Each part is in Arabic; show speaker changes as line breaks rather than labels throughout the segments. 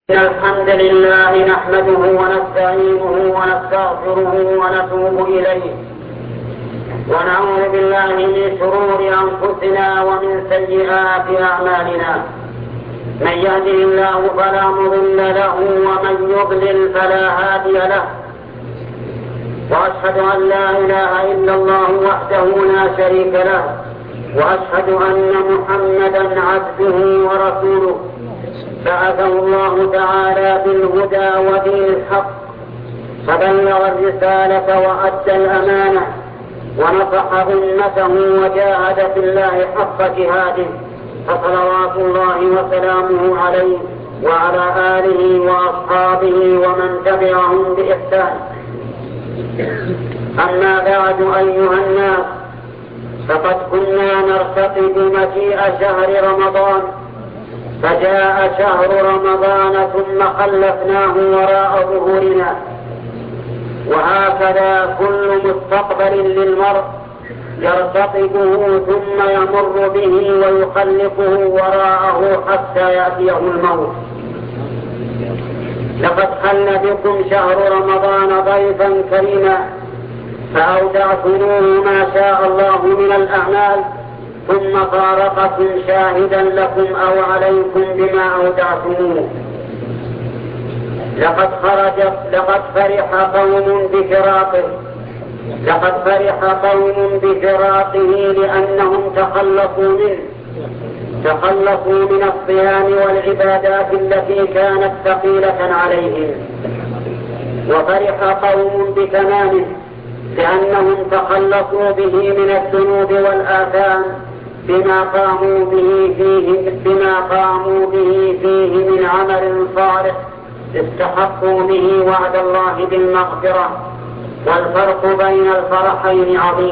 الحمد لله نحمده ونستعينه ونستغفره ونتوب إليه ونعوذ بالله من شرور أنفسنا ومن سيئات أعمالنا. من يهده الله فلا مضل له ومن يضلل فلا هادي له، وأشهد أن لا إله إلا الله وحده لا شريك له، وأشهد أن محمدا عبده ورسوله بعثه الله تعالى بالهدى ودين الحق، فبلغ الرسالة وأدى الأمانة ونصح أمته وجاهد في الله حق جهاده، فصلوات الله وسلامه عليه وعلى آله وأصحابه ومن تبعهم بإحسان. أما بعد أيها الناس، فقد كنا نرتقب مجيء شهر رمضان، فجاء شهر رمضان ثم خلفناه وراء ظهورنا، وهكذا كل مستقبل للمرء يرتقبه ثم يمر به ويخلفه وراءه حتى يأتيه الموت. لقد حل بكم شهر رمضان ضيفا كريما، فأودعتموه ما شاء الله من الأعمال، ثم فارقكم شاهدا لكم أو عليكم بما أودعتموه. لقد فرح قوم بفراقه لأنهم تخلصوا من الصيام والعبادات التي كانت ثقيلة عليهم، وفرح قوم بتمامه لأنهم تخلصوا به من الذنوب والآثام بما قاموا به فيه من عمل صالح استحقوا به وعد الله بالمغفرة. والفرق بين الفرحين عظيم.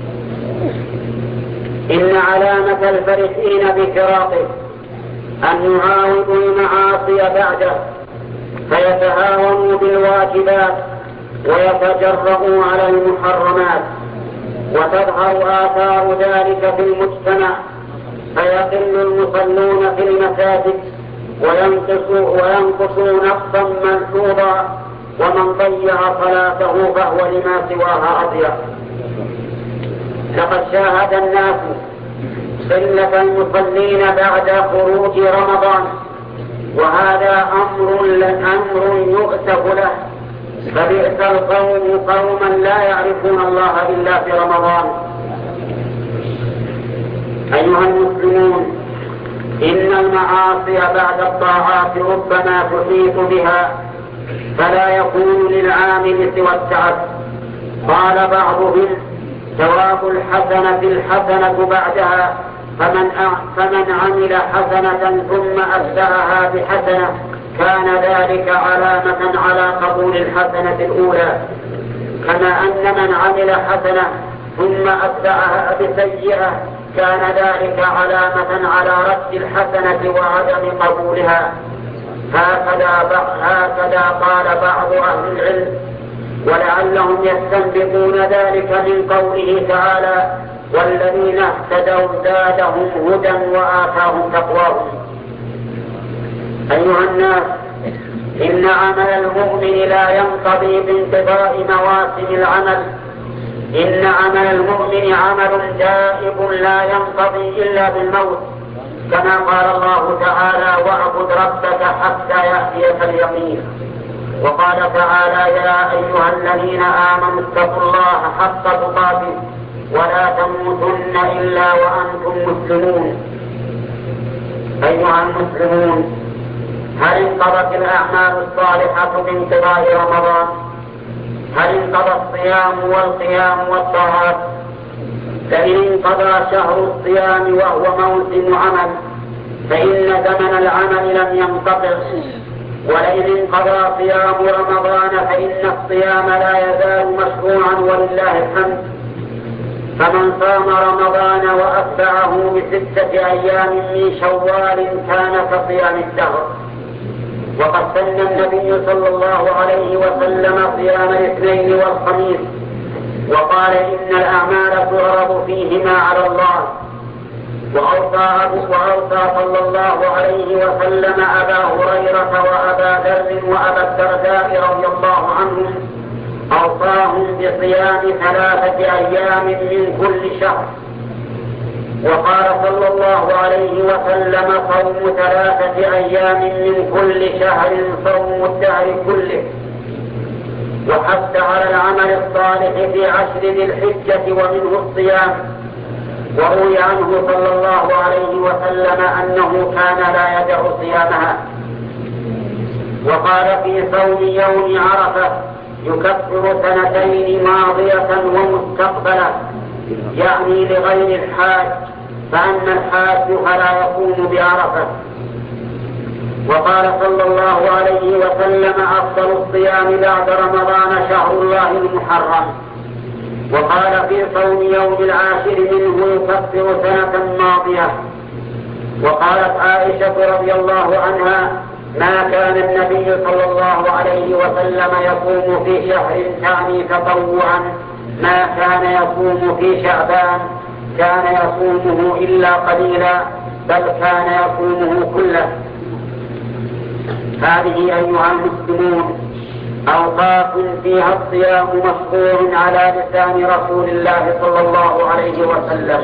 إن علامة الفرحين بفراقه أن يعاودوا المعاصي بعده، فيتهاونوا بالواجبات ويتجرؤوا على المحرمات، وتظهر آثار ذلك في المجتمع، فيقل المصلون في المساجد وينقصوا نقصا ملحوظا، ومن ضيع صلاته فهو لما سواها أضيع. لقد شاهد الناس قلة المصلين بعد خروج رمضان، وهذا أمر يؤسف له، فبئس القوم قوما لا يعرفون الله إلا في رمضان. أيها المسلمون، إن المعاصي بعد الطاعات ربما تحيط بها، فلا يكون للعامل سوى التعب. قال بعضهم: ثواب الحسنة بعدها، فمن عمل حسنة ثم أتبعها بحسنة كان ذلك علامة على قبول الحسنة الأولى، كما أن من عمل حسنة ثم أتبعها بسيئة كان ذلك علامة على رد الحسنة وعدم قبولها. هكذا قال بعض أهل العلم، ولعلهم يستنبطون ذلك من قوله تعالى: والذين اهتدوا زادهم هدى وآتاهم تقواهم. أيها الناس، إن عمل المؤمن لا ينقضي بانقضاء مواسم العمل، إن عمل المؤمن عمل دائب لا ينقضي إلا بالموت، كما قال الله تعالى: واعبد ربك حتى يأتيك اليقين. وقال تعالى: يا أيها الذين آمنوا اتقوا الله حق تقاته ولا تموتن إلا وأنتم مسلمون. أيها المسلمون، هل انقضت الأعمال الصالحة بانقضاء رمضان؟ هل انقضى الصيام والقيام والطاعات؟ فإن انقضى شهر الصيام وهو موسم عمل فإن زمن العمل لم ينقطع، ولئن انقضى صيام رمضان فإن الصيام لا يزال مشروعا ولله الحمد. فمن صام رمضان وأتبعه ب6 أيام من شوال كان كصيام الدهر. وقد سن النبي صلى الله عليه وسلم صيام الاثنين والخميس، وقال: إن الأعمال تعرض فيهما على الله، وأوصى صلى الله عليه وسلم أبا هريرة وأبا ذر وأبا الدرداء رضي الله عنهم، أوصاهم بصيام 3 أيام من كل شهر. وقال صلى الله عليه وسلم: صوم 3 أيام من كل شهر صوم الدهر كله. وحث على العمل الصالح في 10 ذي الحجة ومنه الصيام. وروي عنه صلى الله عليه وسلم أنه كان لا يدع صيامها. وقال في صوم يوم عرفة: يكفر 2 ماضية ومستقبلة، يعني لغير الحاج، فأما الحاج فلا يقوم بعرفة. وقال صلى الله عليه وسلم: أفضل الصيام بعد رمضان شهر الله المحرم. وقال في صوم يوم 10 منه: يكفر 1 ماضية. وقالت عائشة رضي الله عنها: ما كان النبي صلى الله عليه وسلم يصوم في شهر تعني تطوعا ما كان يصوم في شعبان، كان يصومه إلا قليلا، بل كان يصومه كله. هذه أيها المسلمون أوقات فيها الصيام مشروع على لسان رسول الله صلى الله عليه وسلم.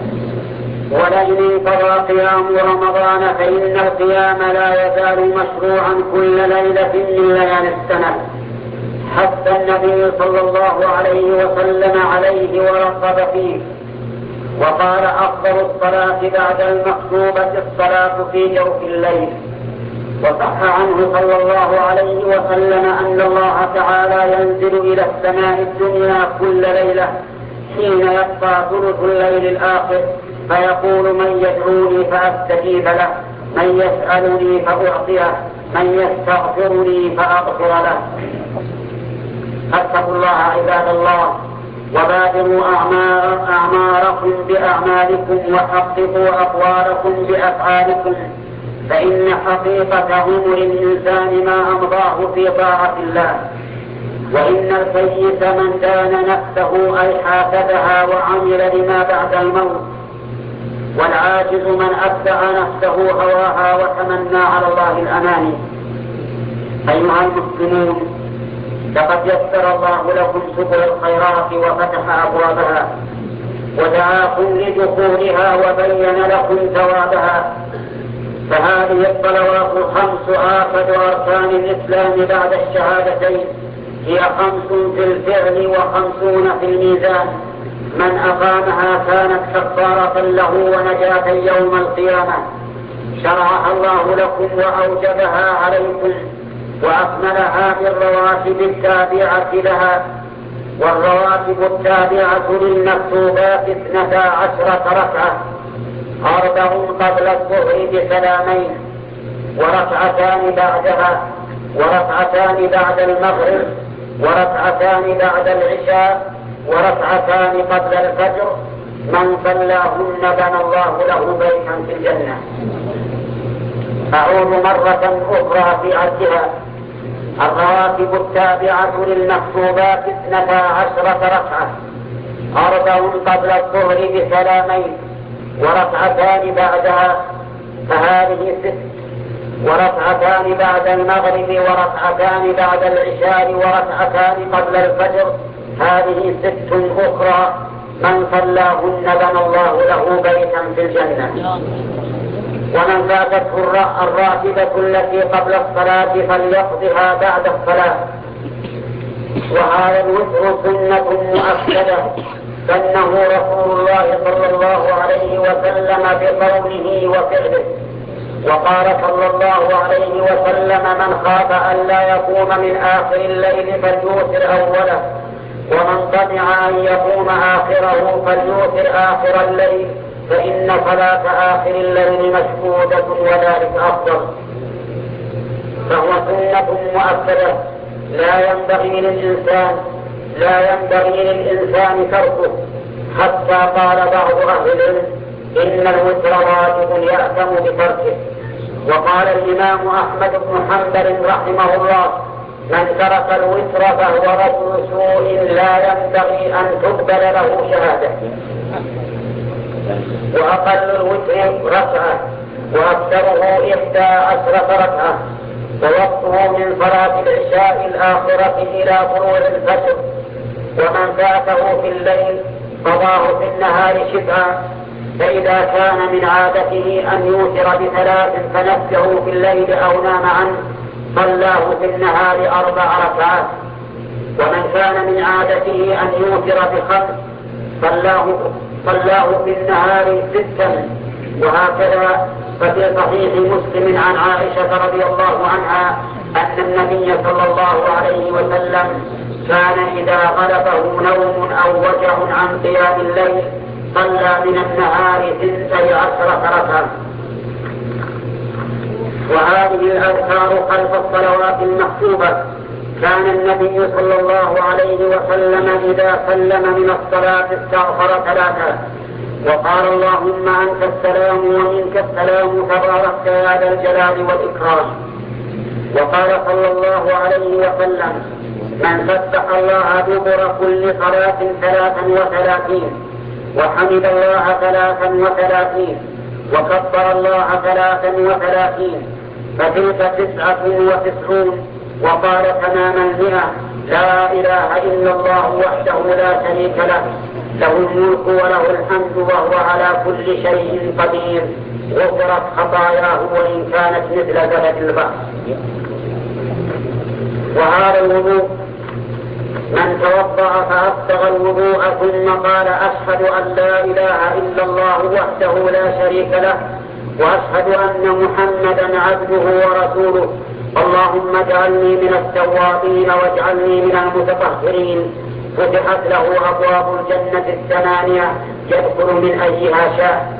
ولئن انقضى قيام رمضان فإن القيام لا يزال مشروعا كل ليلة من ليالي السنة، حتى النبي صلى الله عليه وسلم عليه ورغب فيه. وقال: أفضل الصلاة بعد المكتوبة الصلاة في جوف الليل. وصح عنه صلى الله عليه وسلم أن الله تعالى ينزل إلى السماء الدنيا كل ليلة حين يبقى ثلث الليل الآخر، فيقول: من يدعوني فأستجيب له، من يسألني فأعطيه، من يستغفرني فأغفر له. فاتقوا الله عباد الله، وبادروا أعماركم بأعمالكم، وحققوا أقوالكم بأفعالكم، فإن حقيقة عمر الإنسان ما أمضاه في طاعة الله. وإن الكيس من دان نفسه أي حاسبها وعمل لما بعد الموت، والعاجز من أتبع نفسه هواها وتمنى على الله الأماني. أيها المسلمون، لقد يسر الله لكم سبل الخيرات وفتح أبوابها، ودعاكم لدخولها وبين لكم ثوابها. فهذه الصلوات ال5 آكد أركان الإسلام بعد الشهادتين، هي 5 في الفعل و50 في الميزان. من أقامها كانت كفارة له ونجاة يوم القيامة. شرعها الله لكم وأوجبها عليكم، وأكملها بالرواتب التابعة لها. والرواتب التابعة للمكتوبات 12 ركعة، 4 قبل الظهر بسلامين، وركعتان بعدها، وركعتان بعد المغرب، وركعتان بعد العشاء، وركعتان قبل الفجر. من صلاهن بنى الله له بيتا في الجنة. أعود مرة أخرى في عدها. الرواتب التابعة للمكتوبات 12 ركعة، 4 قبل الظهر بسلامين، وركعتان بعدها، فهذه 6. وركعتان بعد المغرب، وركعتان بعد العشاء، وركعتان قبل الفجر، هذه 6 أخرى. من صلاهن بنى الله له بيتا في الجنة. ومن فاتته الراتبة التي قبل الصلاة فليقضها بعد الصلاة. وهذا الوتر سنة مؤكدة سنه رسول الله صلى الله عليه وسلم بقوله وفعله. وقال صلى الله عليه وسلم: من خاف أن لا يقوم من آخر الليل فليوتر أوله، ومن طمع أن يقوم آخره فليوتر آخر الليل، فإن صلاة آخر الليل مشهودة وذلك أفضل. فهو سنة مؤكدة لا ينبغي للإنسان تركه. حتى قال بعض أهل العلم: إن الوتر واجب يأثم بتركه. وقال الإمام أحمد بن حنبل رحمه الله: من ترك الوتر فهو رجل سوء لا ينبغي أن تقبل له شهادة. وأقل الوتر ركعة، وأكثره 11 ركعة، ووقته من صلاة العشاء الآخرة إلى طلوع الفجر. ومن فاته في الليل قضاه في النهار شفعا. فإذا كان من عادته أن يوتر ب3 فنفسه في الليل أو نام عنه صلاه في النهار 4 ركعات. ومن كان من عادته أن يوتر ب5 صلاه في النهار 6. وهكذا ففي صحيح مسلم عن عائشة رضي الله عنها أن النبي صلى الله عليه وسلم كان إذا غلبه نوم أو وجع عن قيام الليل صلى من النهار 12 ركعة. وهذه الأذكار خلف الصلوات المكتوبة. كان النبي صلى الله عليه وسلم إذا سلم من الصلاة استغفر 3 وقال اللهم أنت السلام ومنك السلام تبارك يا ذا الجلال والإكرام. وقال صلى الله عليه وسلم من سبح الله دبر كل صلاة 33 وحمد الله 33 وكبر الله 33 فتلك 99. وقال تمام 100 لا إله إلا الله وحده لا شريك له له الملك وله الحمد وهو على كل شيء قدير غفرت خطاياه وإن كانت مثل زبد البحر. وهذا الوضوء من توضأ فأسبغ الوضوء ثم قال أشهد أن لا إله إلا الله وحده لا شريك له وأشهد أن محمدا عبده ورسوله اللهم اجعلني من التوابين واجعلني من المتطهرين فتحت له أبواب الجنة 8 يدخل من أيها شاء.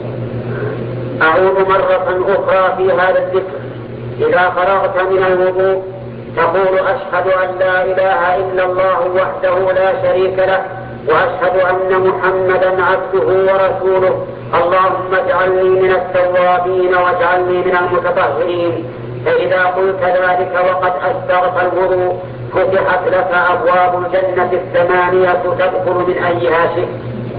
أعود مرة أخرى في هذا الذكر. إذا فرغت من الوضوء تقول أشهد أن لا إله إلا الله وحده لا شريك له وأشهد أن محمدا عبده ورسوله اللهم اجعلني من التوابين واجعلني من المتطهرين. فإذا قلت ذلك وقد أسبغت الوضوء فتحت لك أبواب الجنة 8 تدخل من أيها شئت.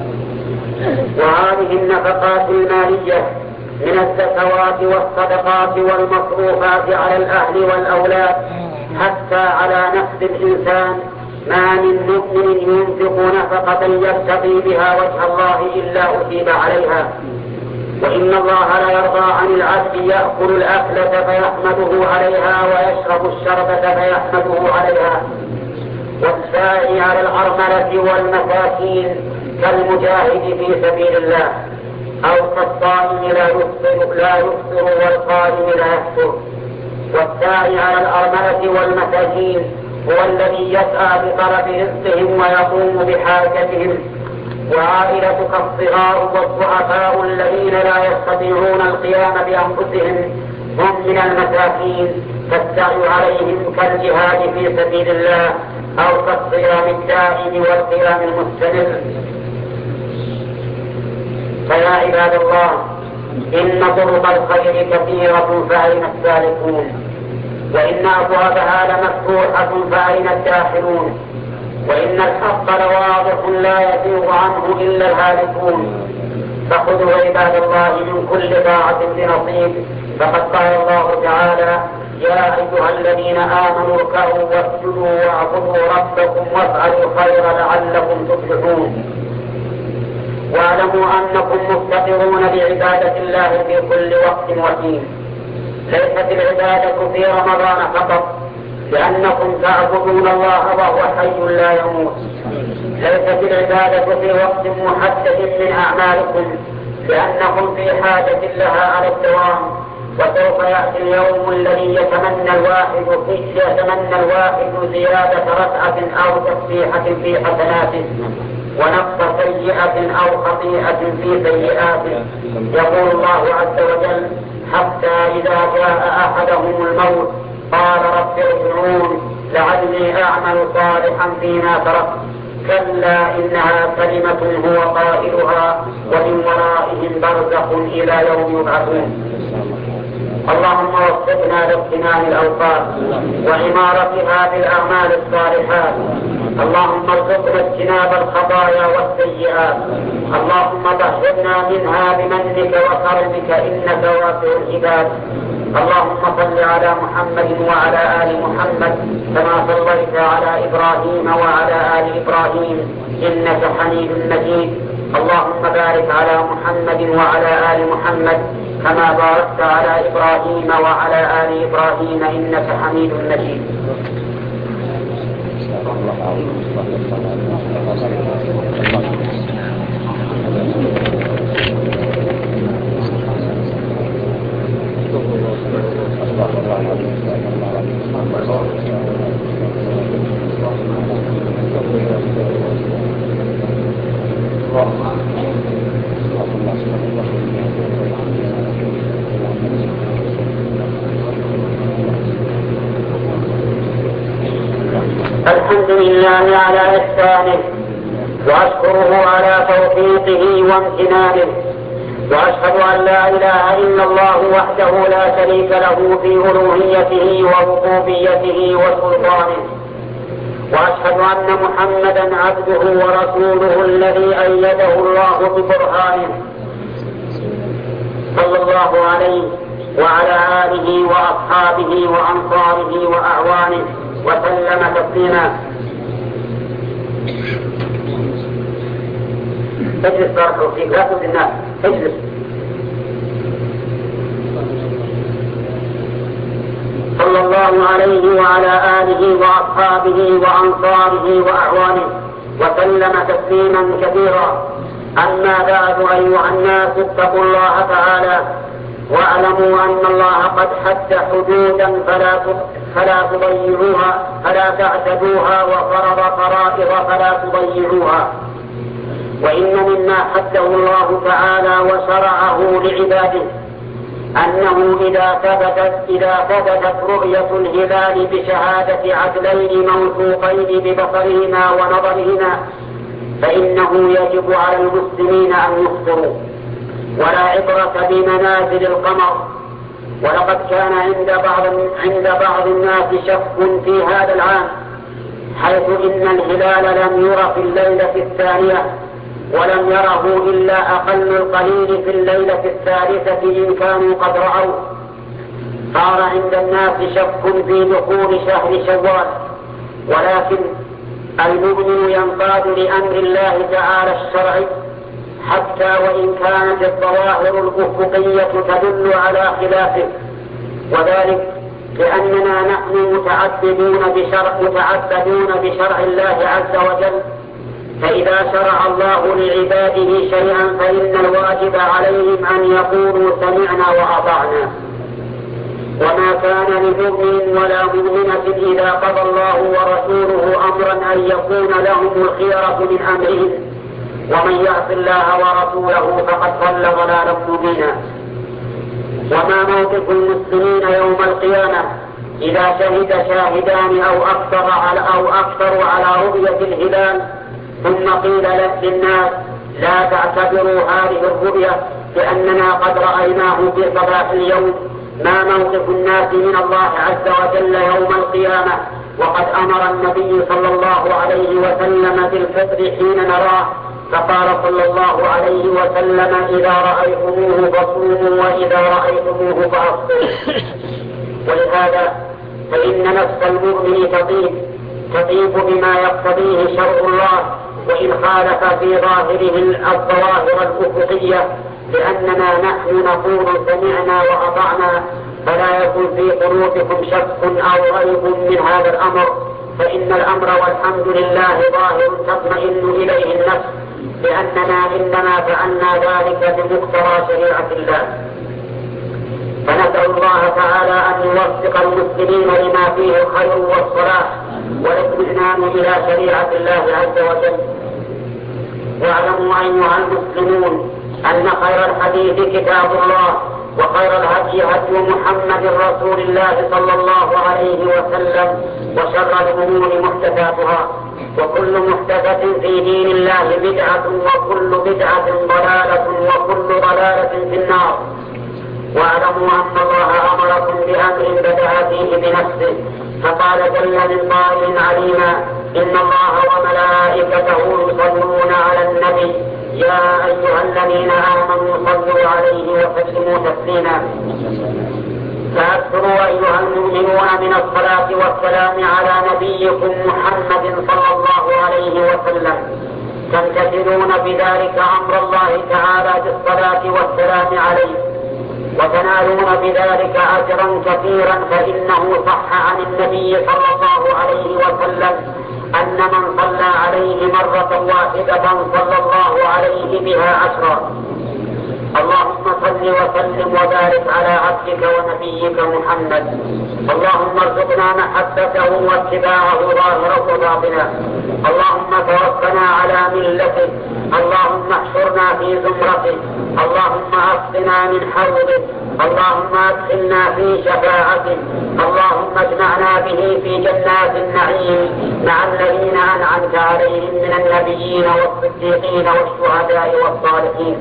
وهذه النفقات المالية من الزكوات والصدقات والمصروفات على الأهل والأولاد حتى على نفس الإنسان ما من مؤمن ينفق نفقة يبتغي بها وجه الله إلا أثيب عليها. وإن الله لا يرضى عن العبد يأكل الأكلة فيحمده عليها ويشرب الشربة فيحمده عليها. والساعي على الأرملة والمساكين كالمجاهد في سبيل الله أو كالصائم لا يفطر والقائم لا يفطر. والساعي على الأرملة والمساكين هو الذي يسعى بطلب رزقهم ويقوم بحاجتهم. وعائلتك الصغار والضعفاء الذين لا يستطيعون القيام بأنفسهم هم من المساكين فالسعي عليهم كالجهاد في سبيل الله أو كالصيام الدائم والقيام المستمر. فيا عباد الله إن طرق الخير كثيرة فأين السالكون وإن أبوابها لمفتوحة فأين الداخلون وإن الحق لواضح لا يزيغ عنه إلا الهالكون. فخذوا عباد الله من كل طاعة بنصيب. فقد قال الله تعالى يا أيها الذين آمنوا اركعوا واسجدوا واعبدوا ربكم وافعلوا الخير لعلكم تفلحون. واعلموا أنكم مفتقرون بعبادة الله في كل وقت وحين. ليست العبادة في رمضان فقط لأنكم تعبدون الله وهو حي لا يموت. ليست العبادة في وقت محدد من أعمالكم لأنكم في حاجة لها على الدوام. وسوف يأتي اليوم الذي يتمنى الواحد زيادة ركعة أو تسبيحة في حسناته ونقص سيئة أو خطيئة في سيئاته. يقول الله عز وجل حتى إذا جاء أحدهم الموت قال رب ارجعون لعلي أعمل صالحا فيما تركت كلا إنها كلمة هو قائلها ومن ورائهم برزخ إلى يوم يبعثون. اللهم وفقنا لاغتنام الأوقات وعمارتها بالأعمال الصالحات. اللهم ارزقنا اجتناب الخطايا والسيئات. اللهم طهرنا منها بمنك وكرمك إنك واسع العباد. اللهم صل على محمد وعلى آل محمد كما صليت على إبراهيم وعلى آل إبراهيم إنك حميد مجيد. اللهم بارك على محمد وعلى آل محمد كما باركت على إبراهيم وعلى آل إبراهيم إنك حميد مجيد. الحمد لله على إحسانه وأشكره على توفيقه وامتنانه، وأشهد أن لا إله إلا الله وحده لا شريك له في ألوهيته وربوبيته وسلطانه، وأشهد أن محمدا عبده ورسوله الذي أيده الله ببرهانه صلى الله عليه وعلى آله وأصحابه وأنصاره وأعوانه وسلم تسليما. اجلس بارك الله فيك، لا تؤذي الناس، اجلس. صلى الله عليه وعلى آله وأصحابه وأنصاره وأعوانه وسلم تسليما كثيرا. أما بعد أيها الناس اتقوا الله تعالى واعلموا أن الله قد حد حدودا فلا تضيعوها، فلا تعتدوها، وفرض فرائض فلا تضيعوها. وإن مما حده الله تعالى وشرعه لعباده أنه إذا ثبتت رؤية الهلال بشهادة عدلين موثوقين ببصرهما ونظرهما فإنه يجب على المسلمين أن يفطروا، ولا عبرة بمنازل القمر. ولقد كان عند بعض الناس شك في هذا العام، حيث إن الهلال لم ير في الليلة الثانية، ولم يره إلا أقل القليل في الليلة الثالثة إن كانوا قد رأوا. صار عند الناس شك في دخول شهر شوال، ولكن المؤمن ينقاد لأمر الله تعالى الشرعي حتى وإن كانت الظواهر الأفقية تدل على خلافه، وذلك لأننا نحن متعبدون بشرع الله عز وجل. فإذا شرع الله لعباده شيئا فإن الواجب عليهم أن يقولوا سمعنا وأطعنا. وما كان لمؤمن ولا مؤمنة إذا قضى الله ورسوله أمرا أن يكون لهم الخيرة من أمرهم، ومن يعص الله ورسوله فقد ضل ضلالا مبينا. وما موقف المسلمين يوم القيامة إذا شهد شاهدان أو أكثر على رؤية الهلال ثم قيل للناس لا تعتبروا هذه الرؤية لأننا قد رأيناه في صباح اليوم؟ ما موقف الناس من الله عز وجل يوم القيامة وقد أمر النبي صلى الله عليه وسلم بالفطر حين نراه؟ فقال صلى الله عليه وسلم إذا رأيتموه فصوموا وإذا رأيتموه فأفطروا. ولهذا فإن نفس المؤمن تطيب بما يقتضيه شرع الله، وإن خالف في ظاهره الظواهر الأفقية، لأننا نحن نقول سمعنا وأطعنا، فلا يكن في قلوبكم شك أو ريب من هذا الأمر، فإن الأمر والحمد لله ظاهر تطمئن إليه النفس، لأننا إنما فعلنا ذلك بمقتضى شريعة الله. فنسأل الله تعالى أن يوفق المسلمين لما فيه الخير والصلاح والاطمئنان إلى شريعة الله عز وجل. واعلموا أيها المسلمون أن خير الحديث كتاب الله، وخير الهدي هدي محمد رسول الله صلى الله عليه وسلم، وشر الأمور محدثاتها، وكل محدثة في دين الله بدعة، وكل بدعة ضلالة، وكل ضلالة في النار. واعلموا أن الله أمركم بأمر بدأ فيه بنفسه، فقال جل من قائل عليما إن الله وملائكته يصلون على النبي يا أيها الذين آمنوا صلوا عليه وسلموا تسليما. فأكثروا أيها المؤمنون من الصلاة والسلام على نبيكم محمد صلى الله عليه وسلم، تمتثلون بذلك أمر الله تعالى بالصلاة والسلام عليه، وتنالون بذلك أجرا كثيرا، فإنه صح عن النبي صلى الله عليه وسلم أن من صلى عليه مرة واحدة صلى الله عليه بها 10. اللهم صل وسلم وبارك على عبدك ونبيك محمد. اللهم ارزقنا محبته واتباعه ظاهرا وباطنا. اللهم توفنا على ملته. اللهم احشرنا في زمرته. اللهم اسقنا من حوضه. اللهم ادخلنا في شفاعته. اللهم اجمعنا به في جنات النعيم مع الذين انعمت عليهم من النبيين والصديقين والشهداء والصالحين.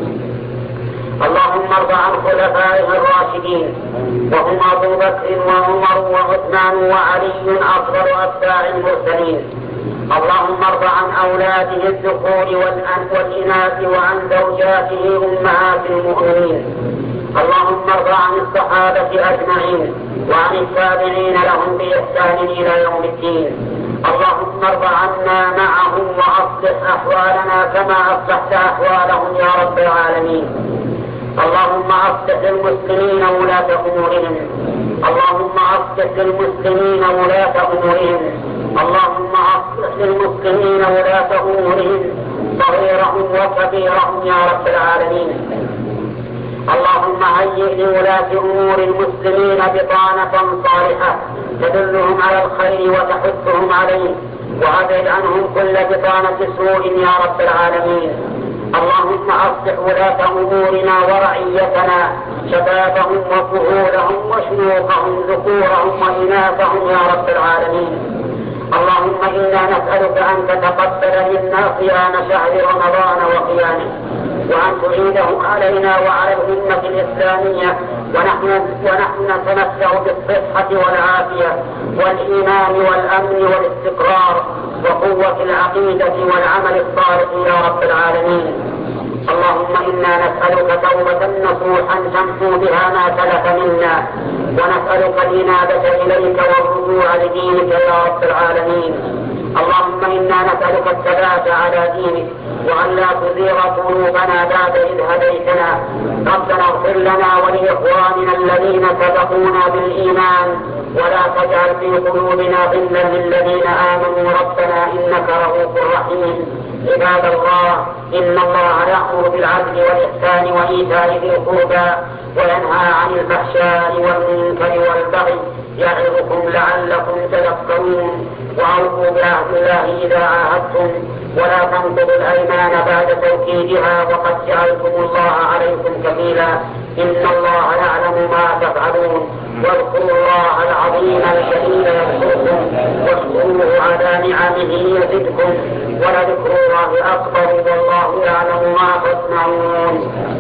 اللهم ارض عن خلفائه الراشدين وهم ابو بكر وعمر وعثمان وعلي افضل اتباع المرسلين. اللهم ارض عن اولاده الذكور والاناث وعن زوجاته امهات المؤمنين. اللهم ارض عن الصحابه اجمعين وعن التابعين لهم باحسان الى يوم الدين. اللهم ارض عنا معهم واصلح احوالنا كما اصلحت احوالهم يا رب العالمين. اللهم اصلح للمسلمين ولاة امورهم. اللهم اصلح للمسلمين ولاة امورهم. اللهم اصلح للمسلمين ولاة امورهم صغيرهم وكبيرهم يا رب العالمين. اللهم هيئ لولاة امور المسلمين بطانة صالحة تدلهم على الخير وتحثهم عليه، وابعد عنهم كل بطانة سوء يا رب العالمين. اللهم اصلح ولاة امورنا ورعيتنا، شبابهم وكهولهم وشيوخهم ذكورهم واناثهم يا رب العالمين. اللهم انا نسالك ان تتقبل منا صيام شهر رمضان وقيامه، وان تعيده علينا وعلى الامه الاسلاميه، ونحن نتمتع بالصحه والعافيه والايمان والامن والاستقرار وقوه العقيده والعمل الصالح يا رب العالمين. اللهم انا نسالك توبه نصوحا تمحو بها ما سلف منا، ونسالك الانابه اليك والرجوع لدينك يا رب العالمين. اللهم انا نسالك الثبات على دينك، وان لا تزيغ قلوبنا بعد اذ هديتنا. ربنا اغفر لنا ولاخواننا الذين سبقونا بالايمان، ولا تجعل في قلوبنا غلا للذين امنوا ربنا انك رؤوف رحيم. عباد الله، ان الله يامر بالعدل والاحسان وايتاء ذي القربى وينهى عن الفحشاء والمنكر والبغي يعظكم لعلكم تذكرون. واوفوا بعهد الله اذا عاهدتم، ولا تنقضوا الايمان بعد توكيدها وقد جعلتم الله عليكم كفيلا. ان الله يعلم ما تفعلون. واذكروا الله العظيم الجليل يذكركم، واشكروه على نعمه يزدكم، ولذكر الله اكبر والله يعلم ما تصنعون.